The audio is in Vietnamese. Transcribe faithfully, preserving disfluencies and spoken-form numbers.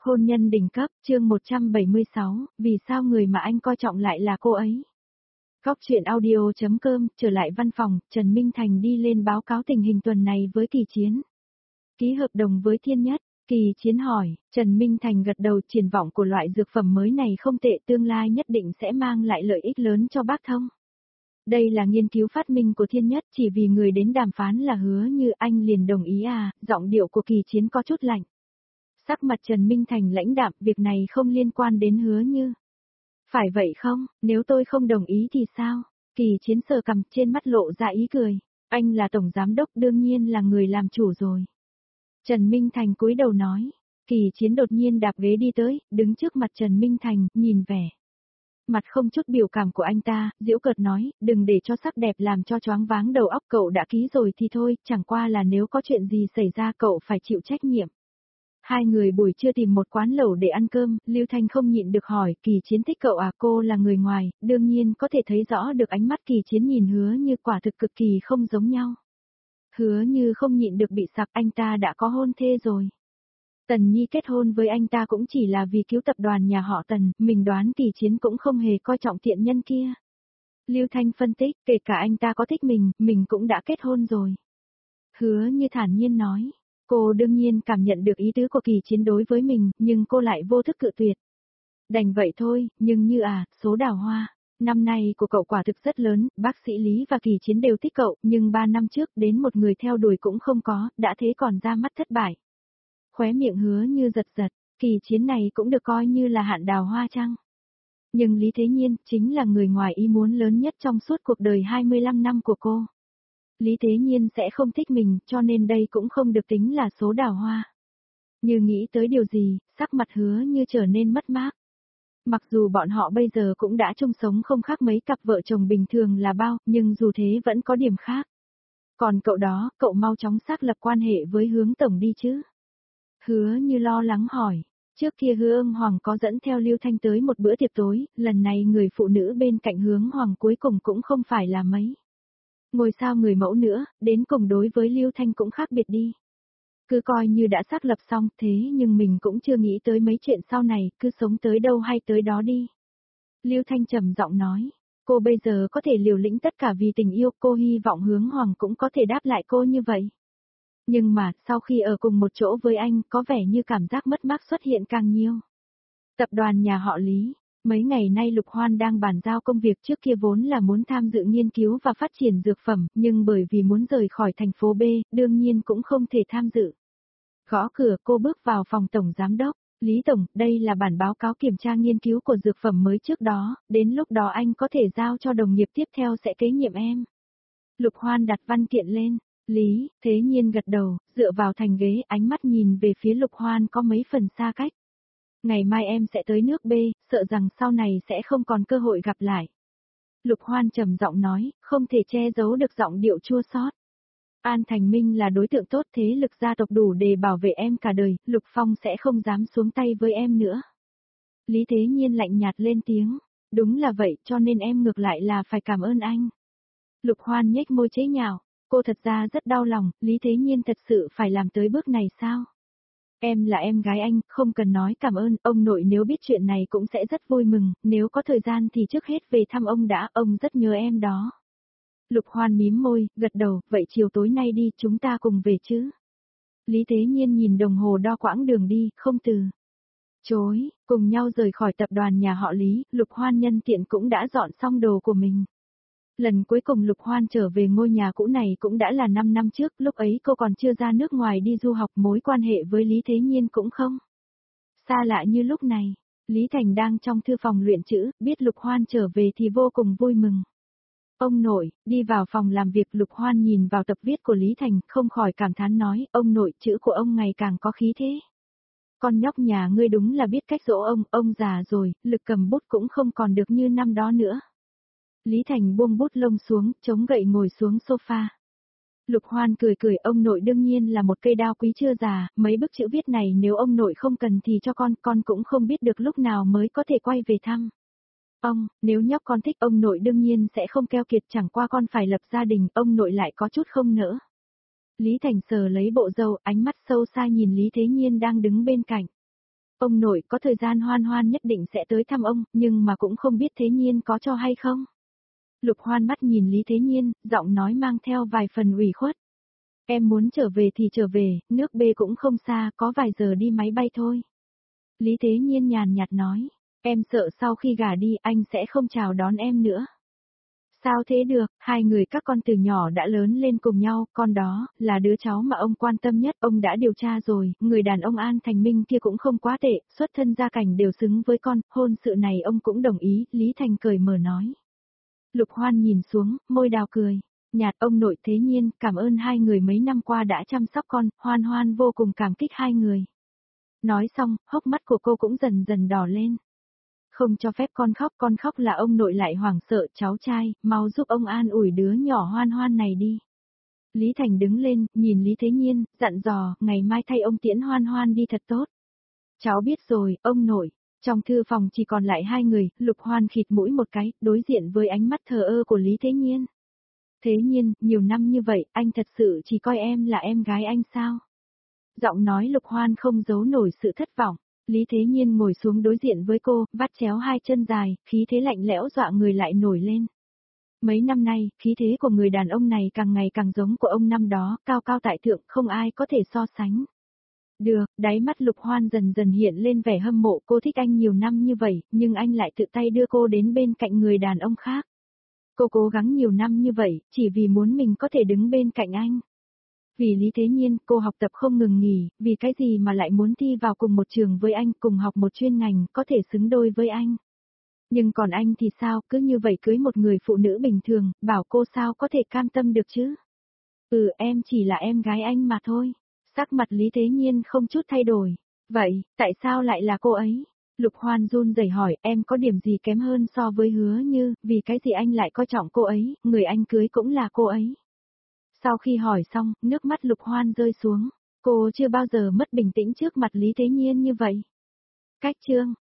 Hôn nhân đỉnh cấp, chương một trăm bảy mươi sáu, vì sao người mà anh coi trọng lại là cô ấy? Góc truyện audio.com, trở lại văn phòng, Trần Minh Thành đi lên báo cáo tình hình tuần này với Kỳ Chiến. Ký hợp đồng với Thiên Nhất, Kỳ Chiến hỏi, Trần Minh Thành gật đầu, triển vọng của loại dược phẩm mới này không tệ, tương lai nhất định sẽ mang lại lợi ích lớn cho bác Thông. Đây là nghiên cứu phát minh của Thiên Nhất, chỉ vì người đến đàm phán là Hứa Như, anh liền đồng ý à? Giọng điệu của Kỳ Chiến có chút lạnh. Sắc mặt Trần Minh Thành lãnh đạm, việc này không liên quan đến Hứa Như. Phải vậy không, nếu tôi không đồng ý thì sao? Kỳ Chiến sờ cằm, trên mắt lộ ra ý cười. Anh là tổng giám đốc, đương nhiên là người làm chủ rồi. Trần Minh Thành cúi đầu nói. Kỳ Chiến đột nhiên đạp ghế đi tới, đứng trước mặt Trần Minh Thành, nhìn vẻ mặt không chút biểu cảm của anh ta, giễu cợt nói, đừng để cho sắc đẹp làm cho choáng váng đầu óc, cậu đã ký rồi thì thôi, chẳng qua là nếu có chuyện gì xảy ra cậu phải chịu trách nhiệm. Hai người buổi trưa tìm một quán lẩu để ăn cơm, Lưu Thanh không nhịn được hỏi, Kỳ Chiến thích cậu à? Cô là người ngoài, đương nhiên có thể thấy rõ được ánh mắt Kỳ Chiến nhìn Hứa Như quả thực cực kỳ không giống nhau. Hứa Như không nhịn được bị sặc, anh ta đã có hôn thê rồi. Tần Nhi kết hôn với anh ta cũng chỉ là vì cứu tập đoàn nhà họ Tần, mình đoán Kỳ Chiến cũng không hề coi trọng tiện nhân kia. Lưu Thanh phân tích, kể cả anh ta có thích mình, mình cũng đã kết hôn rồi. Hứa Như thản nhiên nói. Cô đương nhiên cảm nhận được ý tứ của Kỳ Chiến đối với mình, nhưng cô lại vô thức cự tuyệt. Đành vậy thôi, nhưng như à, số đào hoa, năm nay của cậu quả thực rất lớn, bác sĩ Lý và Kỳ Chiến đều thích cậu, nhưng ba năm trước đến một người theo đuổi cũng không có, đã thế còn ra mắt thất bại. Khóe miệng Hứa Như giật giật, Kỳ Chiến này cũng được coi như là hạn đào hoa chăng? Nhưng Lý Thế Nhiên chính là người ngoài ý muốn lớn nhất trong suốt cuộc đời hai mươi lăm năm của cô. Lý Thế Nhiên sẽ không thích mình, cho nên đây cũng không được tính là số đào hoa. Như nghĩ tới điều gì, sắc mặt Hứa Như trở nên mất mát. Mặc dù bọn họ bây giờ cũng đã chung sống không khác mấy cặp vợ chồng bình thường là bao, nhưng dù thế vẫn có điểm khác. Còn cậu đó, cậu mau chóng xác lập quan hệ với Hướng Tổng đi chứ? Hứa Như lo lắng hỏi. Trước kia Hứa Ưng Hoàng có dẫn theo Lưu Thanh tới một bữa tiệc tối, lần này người phụ nữ bên cạnh Hướng Hoàng cuối cùng cũng không phải là mấy. Ngồi sao người mẫu nữa, đến cùng đối với Lưu Thanh cũng khác biệt đi. Cứ coi như đã xác lập xong, thế nhưng mình cũng chưa nghĩ tới mấy chuyện sau này, cứ sống tới đâu hay tới đó đi. Lưu Thanh trầm giọng nói, cô bây giờ có thể liều lĩnh tất cả vì tình yêu, cô hy vọng Hướng Hoàng cũng có thể đáp lại cô như vậy. Nhưng mà, sau khi ở cùng một chỗ với anh, có vẻ như cảm giác mất mát xuất hiện càng nhiều. Tập đoàn nhà họ Lý. Mấy ngày nay Lục Hoan đang bàn giao công việc, trước kia vốn là muốn tham dự nghiên cứu và phát triển dược phẩm, nhưng bởi vì muốn rời khỏi thành phố B, đương nhiên cũng không thể tham dự. Gõ cửa, cô bước vào phòng tổng giám đốc. Lý Tổng, đây là bản báo cáo kiểm tra nghiên cứu của dược phẩm mới trước đó, đến lúc đó anh có thể giao cho đồng nghiệp tiếp theo sẽ kế nhiệm em. Lục Hoan đặt văn kiện lên. Lý Thế Nhiên gật đầu, dựa vào thành ghế, ánh mắt nhìn về phía Lục Hoan có mấy phần xa cách. Ngày mai em sẽ tới nước B, sợ rằng sau này sẽ không còn cơ hội gặp lại. Lục Hoan trầm giọng nói, không thể che giấu được giọng điệu chua xót. An Thành Minh là đối tượng tốt, thế lực gia tộc đủ để bảo vệ em cả đời, Lục Phong sẽ không dám xuống tay với em nữa. Lý Thế Nhiên lạnh nhạt lên tiếng, đúng là vậy, cho nên em ngược lại là phải cảm ơn anh. Lục Hoan nhếch môi chế nhạo, cô thật ra rất đau lòng, Lý Thế Nhiên thật sự phải làm tới bước này sao? Em là em gái anh, không cần nói cảm ơn, ông nội nếu biết chuyện này cũng sẽ rất vui mừng, nếu có thời gian thì trước hết về thăm ông đã, ông rất nhớ em đó. Lục Hoan mím môi, gật đầu, vậy chiều tối nay đi, chúng ta cùng về chứ. Lý Thế Nhiên nhìn đồng hồ đo quãng đường đi, không từ chối, cùng nhau rời khỏi tập đoàn nhà họ Lý, Lục Hoan nhân tiện cũng đã dọn xong đồ của mình. Lần cuối cùng Lục Hoan trở về ngôi nhà cũ này cũng đã là năm năm trước, lúc ấy cô còn chưa ra nước ngoài đi du học, mối quan hệ với Lý Thế Nhiên cũng không xa lạ như lúc này. Lý Thành đang trong thư phòng luyện chữ, biết Lục Hoan trở về thì vô cùng vui mừng. Ông nội, đi vào phòng làm việc, Lục Hoan nhìn vào tập viết của Lý Thành, không khỏi cảm thán nói, ông nội, chữ của ông ngày càng có khí thế. Con nhóc nhà ngươi đúng là biết cách dỗ ông, ông già rồi, lực cầm bút cũng không còn được như năm đó nữa. Lý Thành buông bút lông xuống, chống gậy ngồi xuống sofa. Lục Hoan cười cười, ông nội đương nhiên là một cây đao quý chưa già, mấy bức chữ viết này nếu ông nội không cần thì cho con, con cũng không biết được lúc nào mới có thể quay về thăm. Ông, nếu nhóc con thích ông nội đương nhiên sẽ không keo kiệt, chẳng qua con phải lập gia đình, ông nội lại có chút không nỡ. Lý Thành sờ lấy bộ râu, ánh mắt sâu xa nhìn Lý Thế Nhiên đang đứng bên cạnh. Ông nội có thời gian Hoan Hoan nhất định sẽ tới thăm ông, nhưng mà cũng không biết Thế Nhiên có cho hay không. Lục Hoan mắt nhìn Lý Thế Nhiên, giọng nói mang theo vài phần ủy khuất. Em muốn trở về thì trở về, nước B cũng không xa, có vài giờ đi máy bay thôi. Lý Thế Nhiên nhàn nhạt nói, em sợ sau khi gả đi anh sẽ không chào đón em nữa. Sao thế được, hai người các con từ nhỏ đã lớn lên cùng nhau, con đó, là đứa cháu mà ông quan tâm nhất, ông đã điều tra rồi, người đàn ông An Thành Minh kia cũng không quá tệ, xuất thân gia cảnh đều xứng với con, hôn sự này ông cũng đồng ý, Lý Thành cười mở nói. Lục Hoan nhìn xuống, môi đào cười, nhạt ông nội Thế Nhiên, cảm ơn hai người mấy năm qua đã chăm sóc con, Hoan Hoan vô cùng cảm kích hai người. Nói xong, hốc mắt của cô cũng dần dần đỏ lên. Không cho phép con khóc, con khóc là ông nội lại hoảng sợ, cháu trai, mau giúp ông an ủi đứa nhỏ Hoan Hoan này đi. Lý Thành đứng lên, nhìn Lý Thế Nhiên, dặn dò, ngày mai thay ông tiễn Hoan Hoan đi thật tốt. Cháu biết rồi, ông nội. Trong thư phòng chỉ còn lại hai người, Lục Hoan khịt mũi một cái, đối diện với ánh mắt thờ ơ của Lý Thế Nhiên. Thế Nhiên, nhiều năm như vậy, anh thật sự chỉ coi em là em gái anh sao? Giọng nói Lục Hoan không giấu nổi sự thất vọng. Lý Thế Nhiên ngồi xuống đối diện với cô, vắt chéo hai chân dài, khí thế lạnh lẽo dọa người lại nổi lên. Mấy năm nay, khí thế của người đàn ông này càng ngày càng giống của ông năm đó, cao cao tại thượng, không ai có thể so sánh. Được, đáy mắt Lục Hoan dần dần hiện lên vẻ hâm mộ, cô thích anh nhiều năm như vậy, nhưng anh lại tự tay đưa cô đến bên cạnh người đàn ông khác. Cô cố gắng nhiều năm như vậy, chỉ vì muốn mình có thể đứng bên cạnh anh. Vì Lý Thế Nhiên, cô học tập không ngừng nghỉ, vì cái gì mà lại muốn thi vào cùng một trường với anh, cùng học một chuyên ngành, có thể xứng đôi với anh. Nhưng còn anh thì sao, cứ như vậy cưới một người phụ nữ bình thường, bảo cô sao có thể cam tâm được chứ? Ừ, em chỉ là em gái anh mà thôi. Sắc mặt Lý Thế Nhiên không chút thay đổi. Vậy, tại sao lại là cô ấy? Lục Hoan run rẩy hỏi, em có điểm gì kém hơn so với Hứa Như, vì cái gì anh lại coi trọng cô ấy, người anh cưới cũng là cô ấy. Sau khi hỏi xong, nước mắt Lục Hoan rơi xuống. Cô chưa bao giờ mất bình tĩnh trước mặt Lý Thế Nhiên như vậy. Cách chương